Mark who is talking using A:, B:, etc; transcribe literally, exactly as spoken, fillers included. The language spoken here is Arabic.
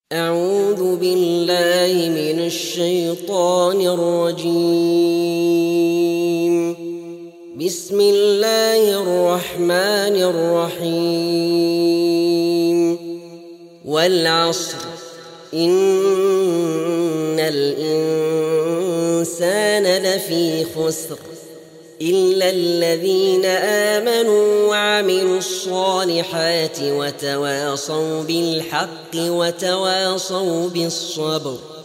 A: أعوذ بالله من الشيطان الرجيم. بسم الله الرحمن الرحيم. والعصر إن الإنسان لفي خسر إلا الذين آمنوا وعملوا الصالحات وتواصوا بالحق وتواصوا بالصبر.